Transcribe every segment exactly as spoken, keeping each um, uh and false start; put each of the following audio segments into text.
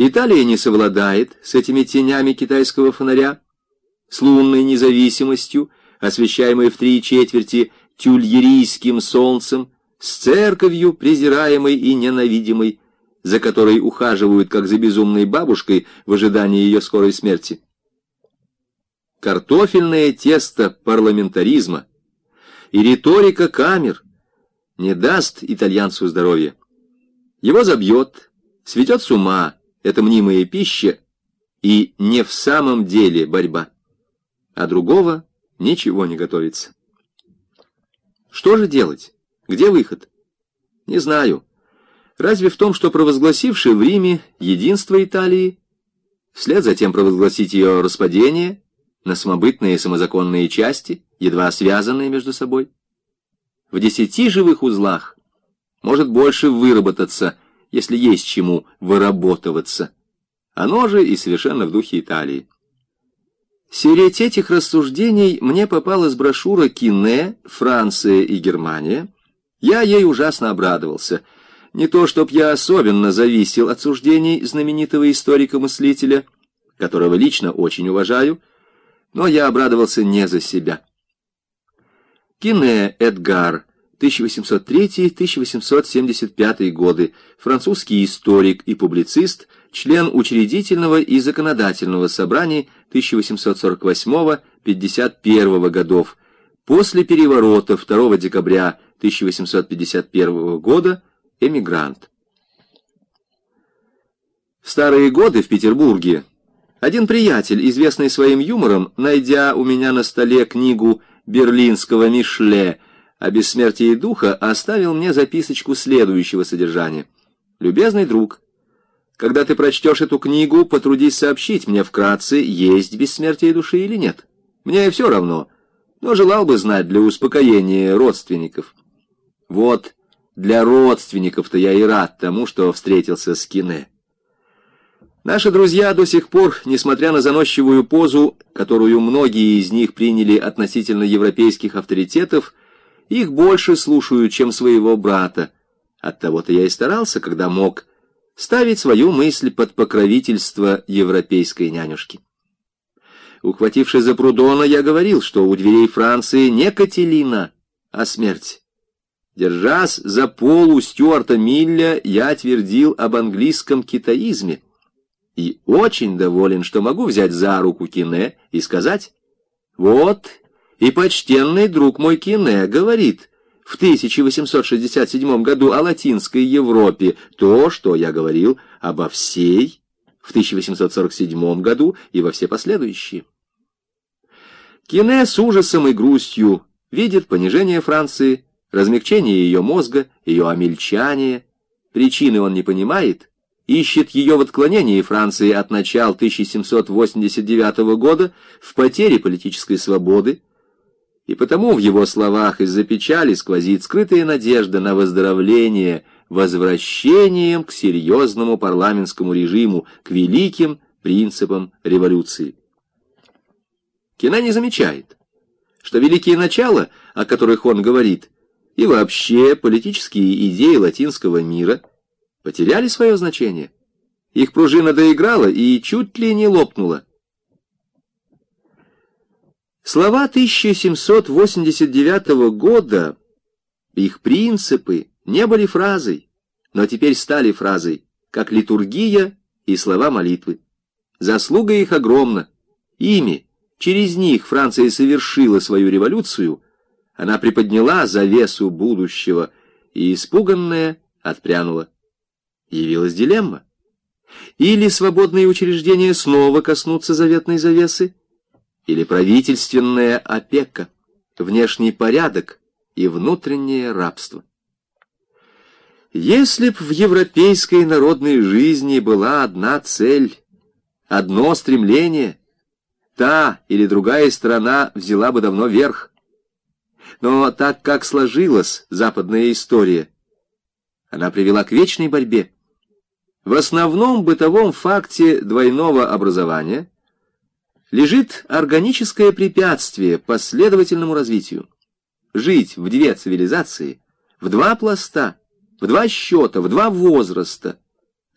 Италия не совладает с этими тенями китайского фонаря, с лунной независимостью, освещаемой в три четверти тюльерийским солнцем, с церковью, презираемой и ненавидимой, за которой ухаживают, как за безумной бабушкой, в ожидании ее скорой смерти. Картофельное тесто парламентаризма и риторика камер не даст итальянцу здоровья. Его забьет, сведет с ума эта мнимая пища и не в самом деле борьба. А другого ничего не готовится. Что же делать? Где выход? Не знаю. Разве в том, что провозгласивший в Риме единство Италии, вслед за тем провозгласить ее распадение на самобытные и самозаконные части, едва связанные между собой? В десяти живых узлах может больше выработаться, если есть чему выработываться. Оно же и совершенно в духе Италии. Среди этих рассуждений мне попалась брошюра «Кине. Франция и Германия». Я ей ужасно обрадовался. Не то, чтоб я особенно зависел от суждений знаменитого историка-мыслителя, которого лично очень уважаю, но я обрадовался не за себя. Кине Эдгар, тысяча восемьсот третий — тысяча восемьсот семьдесят пятый годы, французский историк и публицист, член учредительного и законодательного собраний тысяча восемьсот сорок восьмого — пятьдесят первого годов. После переворота второго декабря тысяча восемьсот пятьдесят первого года эмигрант. В старые годы в Петербурге один приятель, известный своим юмором, найдя у меня на столе книгу берлинского Мишле о бессмертии духа, оставил мне записочку следующего содержания. «Любезный друг, когда ты прочтешь эту книгу, потрудись сообщить мне вкратце, есть бессмертие души или нет. Мне все равно, но желал бы знать для успокоения родственников». Вот для родственников-то я и рад тому, что встретился с Кине. Наши друзья до сих пор, несмотря на заносчивую позу, которую многие из них приняли относительно европейских авторитетов, их больше слушают, чем своего брата. Оттого-то я и старался, когда мог, ставить свою мысль под покровительство европейской нянюшки. Ухватившись за Прудона, я говорил, что у дверей Франции не Кателина, а смерть. Держась за полу Стюарта Милля, я твердил об английском китаизме. И очень доволен, что могу взять за руку Кине и сказать: вот, и почтенный друг мой Кине говорит в тысяча восемьсот шестьдесят седьмом году о латинской Европе то, что я говорил обо всей в тысяча восемьсот сорок седьмом году и во все последующие. Кине с ужасом и грустью видит понижение Франции, размягчение ее мозга, ее омельчание. Причины он не понимает, ищет ее в отклонении Франции от начала тысяча семьсот восемьдесят девятого года в потере политической свободы, и потому в его словах из-за печали сквозит скрытая надежда на выздоровление возвращением к серьезному парламентскому режиму, к великим принципам революции. Кине не замечает, что великие начала, о которых он говорит, и вообще политические идеи латинского мира потеряли свое значение. Их пружина доиграла и чуть ли не лопнула. Слова тысяча семьсот восемьдесят девятого года, их принципы, не были фразой, но теперь стали фразой, как литургия и слова молитвы. Заслуга их огромна. Ими, через них Франция совершила свою революцию, она приподняла завесу будущего и, испуганная, отпрянула. Явилась дилемма. Или свободные учреждения снова коснутся заветной завесы, или правительственная опека, внешний порядок и внутреннее рабство. Если б в европейской народной жизни была одна цель, одно стремление, та или другая страна взяла бы давно верх. Но так как сложилась западная история, она привела к вечной борьбе. В основном бытовом факте двойного образования лежит органическое препятствие последовательному развитию. Жить в две цивилизации, в два пласта, в два счета, в два возраста,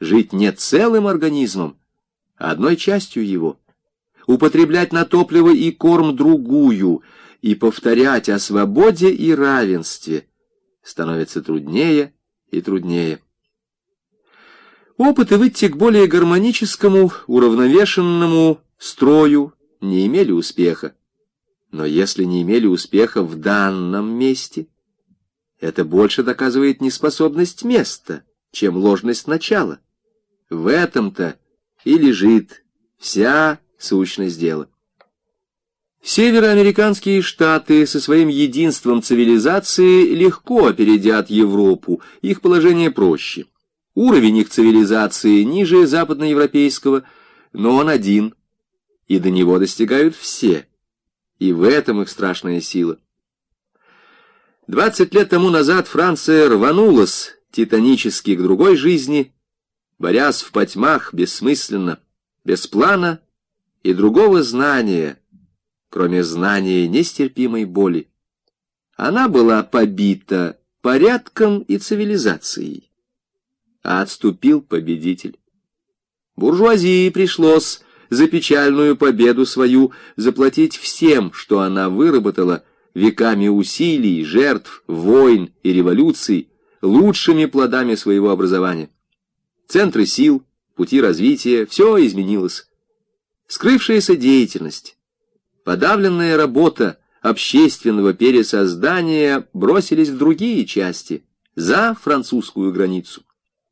жить не целым организмом, а одной частью его, употреблять на топливо и корм другую и повторять о свободе и равенстве становится труднее и труднее. Опыты выйти к более гармоническому, уравновешенному строю не имели успеха. Но если не имели успеха в данном месте, это больше доказывает неспособность места, чем ложность начала. В этом-то и лежит вся сущность дела. Североамериканские штаты со своим единством цивилизации легко опередят Европу, их положение проще. Уровень их цивилизации ниже западноевропейского, но он один, и до него достигают все, и в этом их страшная сила. Двадцать лет тому назад Франция рванулась титанически к другой жизни, борясь в потьмах бессмысленно, без плана и другого знания, кроме знания нестерпимой боли. Она была побита порядком и цивилизацией, а отступил победитель. Буржуазии пришлось за печальную победу свою заплатить всем, что она выработала веками усилий, жертв, войн и революций, лучшими плодами своего образования. Центры сил, пути развития — все изменилось. Скрывшаяся деятельность, подавленная работа общественного пересоздания бросились в другие части, за французскую границу.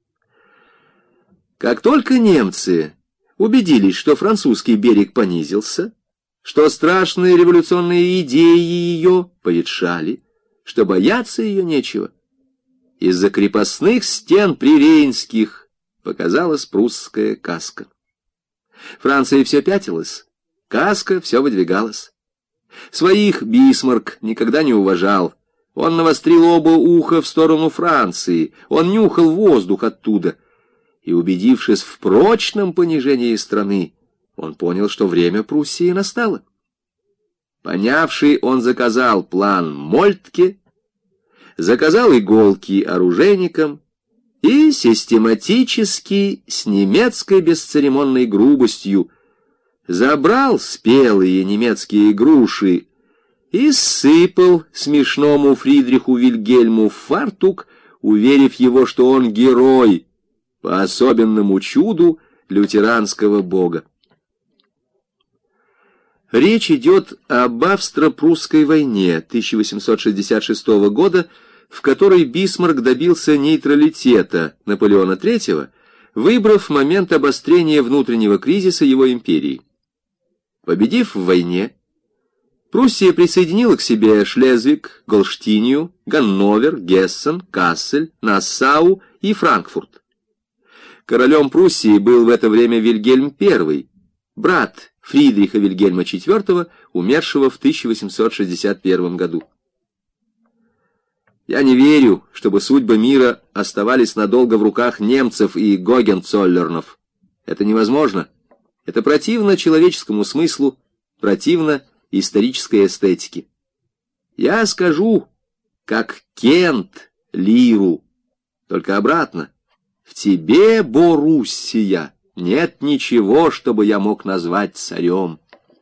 Как только немцы убедились, что французский берег понизился, что страшные революционные идеи ее поветшали, что бояться ее нечего, из-за крепостных стен прирейнских показалась прусская каска. Франция все пятилась, каска все выдвигалась. Своих Бисмарк никогда не уважал. Он навострил оба уха в сторону Франции, он нюхал воздух оттуда. И, убедившись в прочном понижении страны, он понял, что время Пруссии настало. Понявший, он заказал план Мольтке, заказал иголки оружейникам и систематически, с немецкой бесцеремонной грубостью, забрал спелые немецкие груши и сыпал смешному Фридриху Вильгельму в фартук, уверив его, что он герой по особенному чуду лютеранского бога. Речь идет об австро-прусской войне тысяча восемьсот шестьдесят шестого года, в которой Бисмарк добился нейтралитета Наполеона третьего, выбрав момент обострения внутреннего кризиса его империи. Победив в войне, Пруссия присоединила к себе Шлезвиг, Голштинию, Ганновер, Гессен, Кассель, Нассау и Франкфурт. Королем Пруссии был в это время Вильгельм I, брат Фридриха Вильгельма четвёртого, умершего в тысяча восемьсот шестьдесят первом году. Я не верю, чтобы судьбы мира оставались надолго в руках немцев и Гогенцоллернов. Это невозможно. Это противно человеческому смыслу, противно исторической эстетике. Я скажу, как Кент Лиру, только обратно. В тебе, Боруссия, нет ничего, чтобы я мог назвать царем.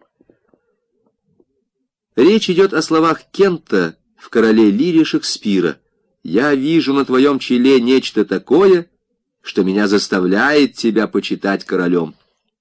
Речь идет о словах Кента в «Короле Лире» Шекспира. «Я вижу на твоем челе нечто такое, что меня заставляет тебя почитать королем».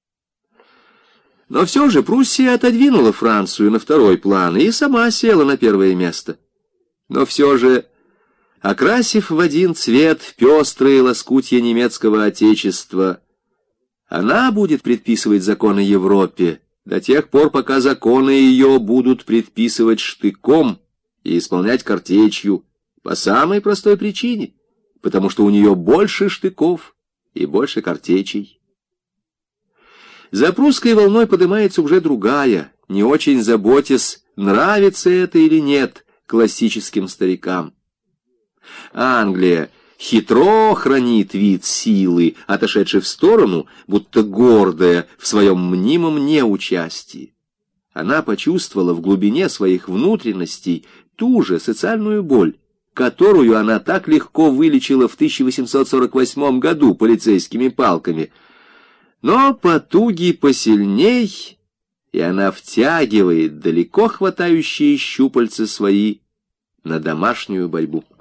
Но все же Пруссия отодвинула Францию на второй план и сама села на первое место. Но все же, окрасив в один цвет пестрые лоскутья немецкого отечества, она будет предписывать законы Европе до тех пор, пока законы ее будут предписывать штыком и исполнять картечью, по самой простой причине, потому что у нее больше штыков и больше картечей. За прусской волной поднимается уже другая, не очень заботясь, нравится это или нет классическим старикам. Англия хитро хранит вид силы, отошедшей в сторону, будто гордая в своем мнимом неучастии. Она почувствовала в глубине своих внутренностей ту же социальную боль, которую она так легко вылечила в тысяча восемьсот сорок восьмом году полицейскими палками. Но потуги посильней, и она втягивает далеко хватающие щупальца свои на домашнюю борьбу.